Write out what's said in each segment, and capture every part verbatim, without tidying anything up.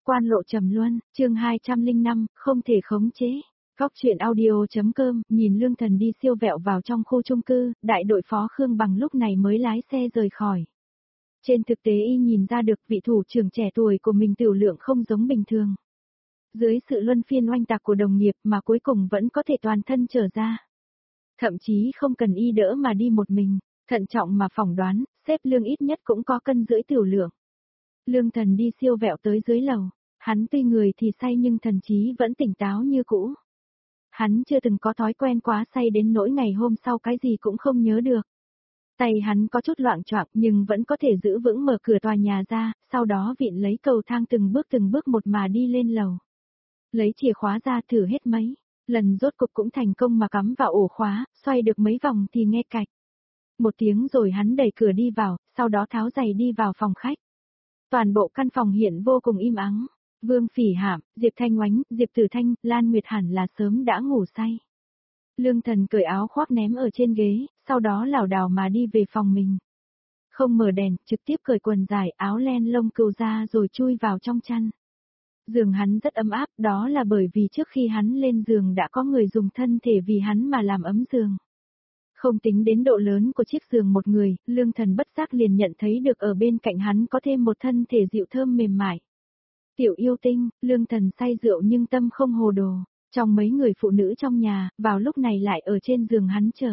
Quan lộ trầm luân, chương hai trăm lẻ năm, không thể khống chế. Góc truyện audio.com, nhìn Lương Thần đi siêu vẹo vào trong khu chung cư, đại đội phó Khương Bằng lúc này mới lái xe rời khỏi. Trên thực tế y nhìn ra được vị thủ trưởng trẻ tuổi của mình tiểu lượng không giống bình thường. Dưới sự luân phiên oanh tạc của đồng nghiệp mà cuối cùng vẫn có thể toàn thân trở ra. Thậm chí không cần y đỡ mà đi một mình, thận trọng mà phỏng đoán, xếp Lương ít nhất cũng có cân rưỡi tiểu lượng. Lương Thần đi siêu vẹo tới dưới lầu, hắn tuy người thì say nhưng thần trí vẫn tỉnh táo như cũ. Hắn chưa từng có thói quen quá say đến nỗi ngày hôm sau cái gì cũng không nhớ được. Tay hắn có chút loạng choạng nhưng vẫn có thể giữ vững mở cửa tòa nhà ra, sau đó vịn lấy cầu thang từng bước từng bước một mà đi lên lầu. Lấy chìa khóa ra thử hết mấy, lần rốt cục cũng thành công mà cắm vào ổ khóa, xoay được mấy vòng thì nghe cạch. Một tiếng rồi hắn đẩy cửa đi vào, sau đó tháo giày đi vào phòng khách. Toàn bộ căn phòng hiện vô cùng im ắng. Vương Phỉ Hạm, Diệp Thanh Oánh, Diệp Tử Thanh, Lan Nguyệt hẳn là sớm đã ngủ say. Lương Thần cởi áo khoác ném ở trên ghế, sau đó lảo đảo mà đi về phòng mình. Không mở đèn, trực tiếp cởi quần dài, áo len lông cừu ra rồi chui vào trong chăn. Giường hắn rất ấm áp, đó là bởi vì trước khi hắn lên giường đã có người dùng thân thể vì hắn mà làm ấm giường. Không tính đến độ lớn của chiếc giường một người, Lương Thần bất giác liền nhận thấy được ở bên cạnh hắn có thêm một thân thể dịu thơm mềm mại. Tiểu yêu tinh, Lương Thần say rượu nhưng tâm không hồ đồ, trong mấy người phụ nữ trong nhà, vào lúc này lại ở trên giường hắn chờ.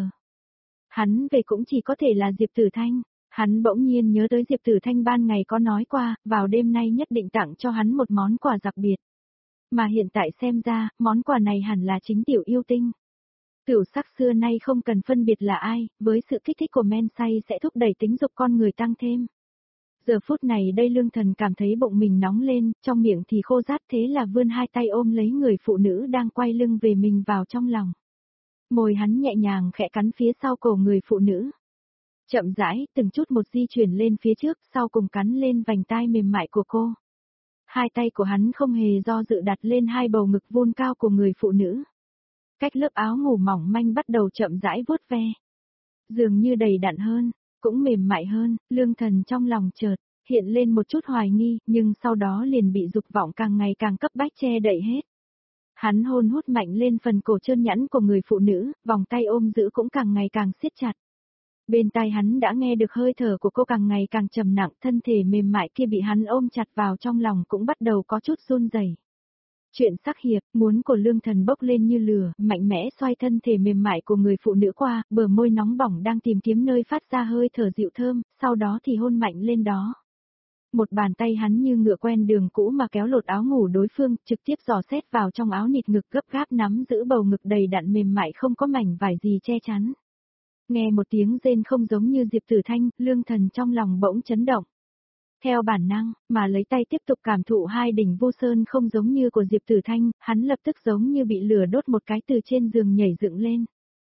Hắn về cũng chỉ có thể là Diệp Tử Thanh, hắn bỗng nhiên nhớ tới Diệp Tử Thanh ban ngày có nói qua, vào đêm nay nhất định tặng cho hắn một món quà đặc biệt. Mà hiện tại xem ra, món quà này hẳn là chính tiểu yêu tinh. Tiểu sắc xưa nay không cần phân biệt là ai, với sự kích thích của men say sẽ thúc đẩy tính dục con người tăng thêm. Giờ phút này đây Lương Thần cảm thấy bụng mình nóng lên, trong miệng thì khô rát thế là vươn hai tay ôm lấy người phụ nữ đang quay lưng về mình vào trong lòng. Môi hắn nhẹ nhàng khẽ cắn phía sau cổ người phụ nữ. Chậm rãi, từng chút một di chuyển lên phía trước, sau cùng cắn lên vành tai mềm mại của cô. Hai tay của hắn không hề do dự đặt lên hai bầu ngực vun cao của người phụ nữ. Cách lớp áo ngủ mỏng manh bắt đầu chậm rãi vuốt ve. Dường như đầy đặn hơn, cũng mềm mại hơn, Lương Thần trong lòng chợt hiện lên một chút hoài nghi, nhưng sau đó liền bị dục vọng càng ngày càng cấp bách che đậy hết. Hắn hôn hút mạnh lên phần cổ trơn nhẵn của người phụ nữ, vòng tay ôm giữ cũng càng ngày càng siết chặt. Bên tai hắn đã nghe được hơi thở của cô càng ngày càng trầm nặng, thân thể mềm mại kia bị hắn ôm chặt vào trong lòng cũng bắt đầu có chút run rẩy. Chuyện sắc hiệp, muốn của Lương Thần bốc lên như lửa, mạnh mẽ xoay thân thể mềm mại của người phụ nữ qua, bờ môi nóng bỏng đang tìm kiếm nơi phát ra hơi thở dịu thơm, sau đó thì hôn mạnh lên đó. Một bàn tay hắn như ngựa quen đường cũ mà kéo lột áo ngủ đối phương, trực tiếp dò xét vào trong áo nịt ngực gấp gáp nắm giữ bầu ngực đầy đặn mềm mại không có mảnh vải gì che chắn. Nghe một tiếng rên không giống như Diệp Tử Thanh, Lương Thần trong lòng bỗng chấn động. Theo bản năng, mà lấy tay tiếp tục cảm thụ hai đỉnh vô sơn không giống như của Diệp Tử Thanh, hắn lập tức giống như bị lửa đốt một cái từ trên giường nhảy dựng lên.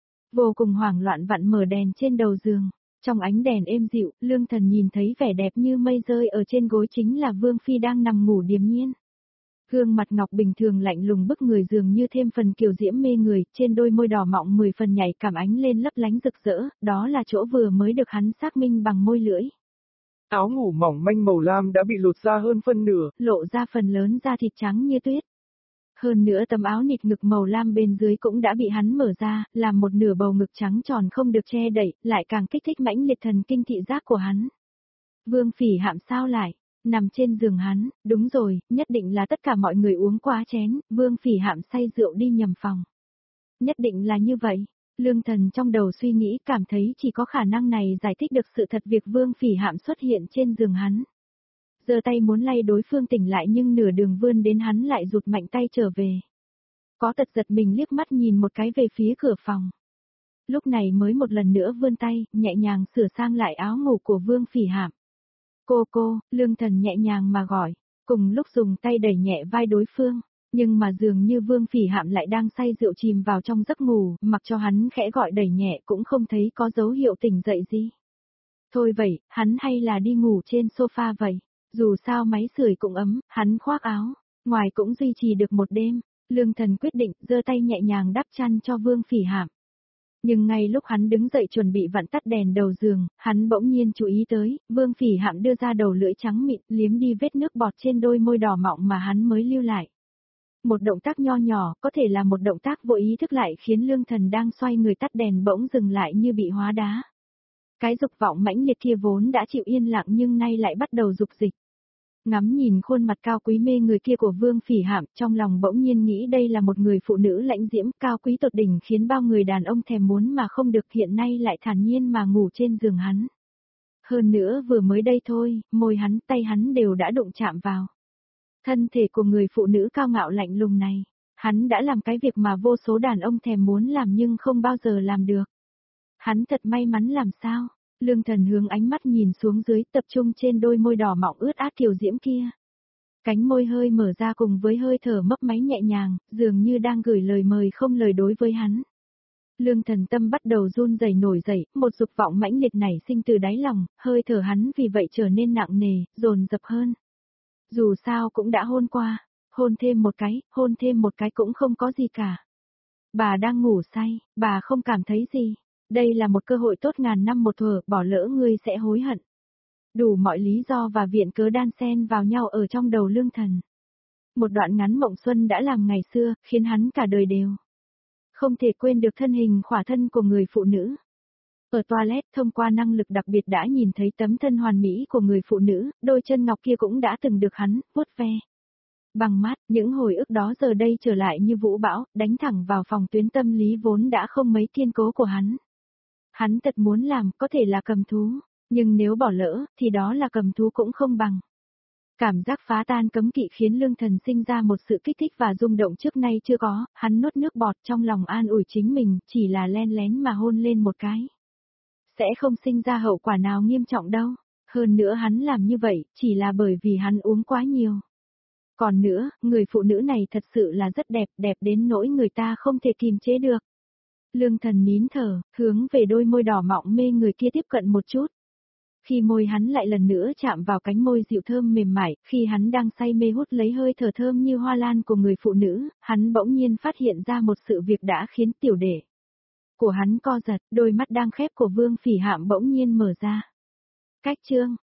Vô cùng hoảng loạn vặn mở đèn trên đầu giường. Trong ánh đèn êm dịu, Lương Thần nhìn thấy vẻ đẹp như mây rơi ở trên gối chính là Vương Phi đang nằm ngủ điềm nhiên. Gương mặt ngọc bình thường lạnh lùng bức người dường như thêm phần kiều diễm mê người, trên đôi môi đỏ mọng mười phần nhảy cảm ánh lên lấp lánh rực rỡ, đó là chỗ vừa mới được hắn xác minh bằng môi lưỡi. Áo ngủ mỏng manh màu lam đã bị lột ra hơn phân nửa, lộ ra phần lớn da thịt trắng như tuyết. Hơn nữa tấm áo nịt ngực màu lam bên dưới cũng đã bị hắn mở ra, làm một nửa bầu ngực trắng tròn không được che đậy, lại càng kích thích mãnh liệt thần kinh thị giác của hắn. Vương Phỉ Hạm sao lại, nằm trên giường hắn, đúng rồi, nhất định là tất cả mọi người uống quá chén, Vương Phỉ Hạm say rượu đi nhầm phòng. Nhất định là như vậy. Lương Thần trong đầu suy nghĩ cảm thấy chỉ có khả năng này giải thích được sự thật việc Vương Phỉ Hạm xuất hiện trên giường hắn. Giơ tay muốn lay đối phương tỉnh lại nhưng nửa đường vươn đến hắn lại rụt mạnh tay trở về. Có tật giật mình liếc mắt nhìn một cái về phía cửa phòng. Lúc này mới một lần nữa vươn tay, nhẹ nhàng sửa sang lại áo ngủ của Vương Phỉ Hạm. Cô cô, Lương Thần nhẹ nhàng mà gọi, cùng lúc dùng tay đẩy nhẹ vai đối phương. Nhưng mà dường như Vương Phỉ Hạm lại đang say rượu chìm vào trong giấc ngủ, mặc cho hắn khẽ gọi đẩy nhẹ cũng không thấy có dấu hiệu tỉnh dậy gì. Thôi vậy, hắn hay là đi ngủ trên sofa vậy, dù sao máy sưởi cũng ấm, hắn khoác áo, ngoài cũng duy trì được một đêm, Lương Thần quyết định giơ tay nhẹ nhàng đắp chăn cho Vương Phỉ Hạm. Nhưng ngay lúc hắn đứng dậy chuẩn bị vặn tắt đèn đầu giường, hắn bỗng nhiên chú ý tới, Vương Phỉ Hạm đưa ra đầu lưỡi trắng mịn, liếm đi vết nước bọt trên đôi môi đỏ mọng mà hắn mới lưu lại. Một động tác nho nhỏ, có thể là một động tác vô ý thức lại khiến Lương Thần đang xoay người tắt đèn bỗng dừng lại như bị hóa đá. Cái dục vọng mãnh liệt kia vốn đã chịu yên lặng nhưng nay lại bắt đầu dục dịch. Ngắm nhìn khuôn mặt cao quý mê người kia của Vương Phỉ Hạm, trong lòng bỗng nhiên nghĩ đây là một người phụ nữ lãnh diễm cao quý tột đỉnh khiến bao người đàn ông thèm muốn mà không được, hiện nay lại thản nhiên mà ngủ trên giường hắn. Hơn nữa vừa mới đây thôi, môi hắn, tay hắn đều đã đụng chạm vào. Thân thể của người phụ nữ cao ngạo lạnh lùng này, hắn đã làm cái việc mà vô số đàn ông thèm muốn làm nhưng không bao giờ làm được. Hắn thật may mắn làm sao? Lương Thần hướng ánh mắt nhìn xuống dưới, tập trung trên đôi môi đỏ mọng ướt át kiều diễm kia. Cánh môi hơi mở ra cùng với hơi thở mấp máy nhẹ nhàng, dường như đang gửi lời mời không lời đối với hắn. Lương Thần tâm bắt đầu run rẩy nổi dậy, một dục vọng mãnh liệt nảy sinh từ đáy lòng, hơi thở hắn vì vậy trở nên nặng nề, dồn dập hơn. Dù sao cũng đã hôn qua, hôn thêm một cái, hôn thêm một cái cũng không có gì cả. Bà đang ngủ say, bà không cảm thấy gì. Đây là một cơ hội tốt ngàn năm một thở, bỏ lỡ ngươi sẽ hối hận. Đủ mọi lý do và viện cớ đan xen vào nhau ở trong đầu Lương Thần. Một đoạn ngắn mộng xuân đã làm ngày xưa, khiến hắn cả đời đều không thể quên được thân hình khỏa thân của người phụ nữ. Ở toilet, thông qua năng lực đặc biệt đã nhìn thấy tấm thân hoàn mỹ của người phụ nữ, đôi chân ngọc kia cũng đã từng được hắn vuốt ve. Bằng mắt, những hồi ức đó giờ đây trở lại như vũ bão, đánh thẳng vào phòng tuyến tâm lý vốn đã không mấy kiên cố của hắn. Hắn thật muốn làm, có thể là cầm thú, nhưng nếu bỏ lỡ, thì đó là cầm thú cũng không bằng. Cảm giác phá tan cấm kỵ khiến Lương Thần sinh ra một sự kích thích và rung động trước nay chưa có, hắn nuốt nước bọt trong lòng an ủi chính mình, chỉ là len lén mà hôn lên một cái. Sẽ không sinh ra hậu quả nào nghiêm trọng đâu, hơn nữa hắn làm như vậy, chỉ là bởi vì hắn uống quá nhiều. Còn nữa, người phụ nữ này thật sự là rất đẹp, đẹp đến nỗi người ta không thể kìm chế được. Lương Thần nín thở, hướng về đôi môi đỏ mọng mê người kia tiếp cận một chút. Khi môi hắn lại lần nữa chạm vào cánh môi dịu thơm mềm mại, khi hắn đang say mê hút lấy hơi thở thơm như hoa lan của người phụ nữ, hắn bỗng nhiên phát hiện ra một sự việc đã khiến tiểu đệ của hắn co giật, đôi mắt đang khép của Vương Phỉ Hạm bỗng nhiên mở ra. Cách chương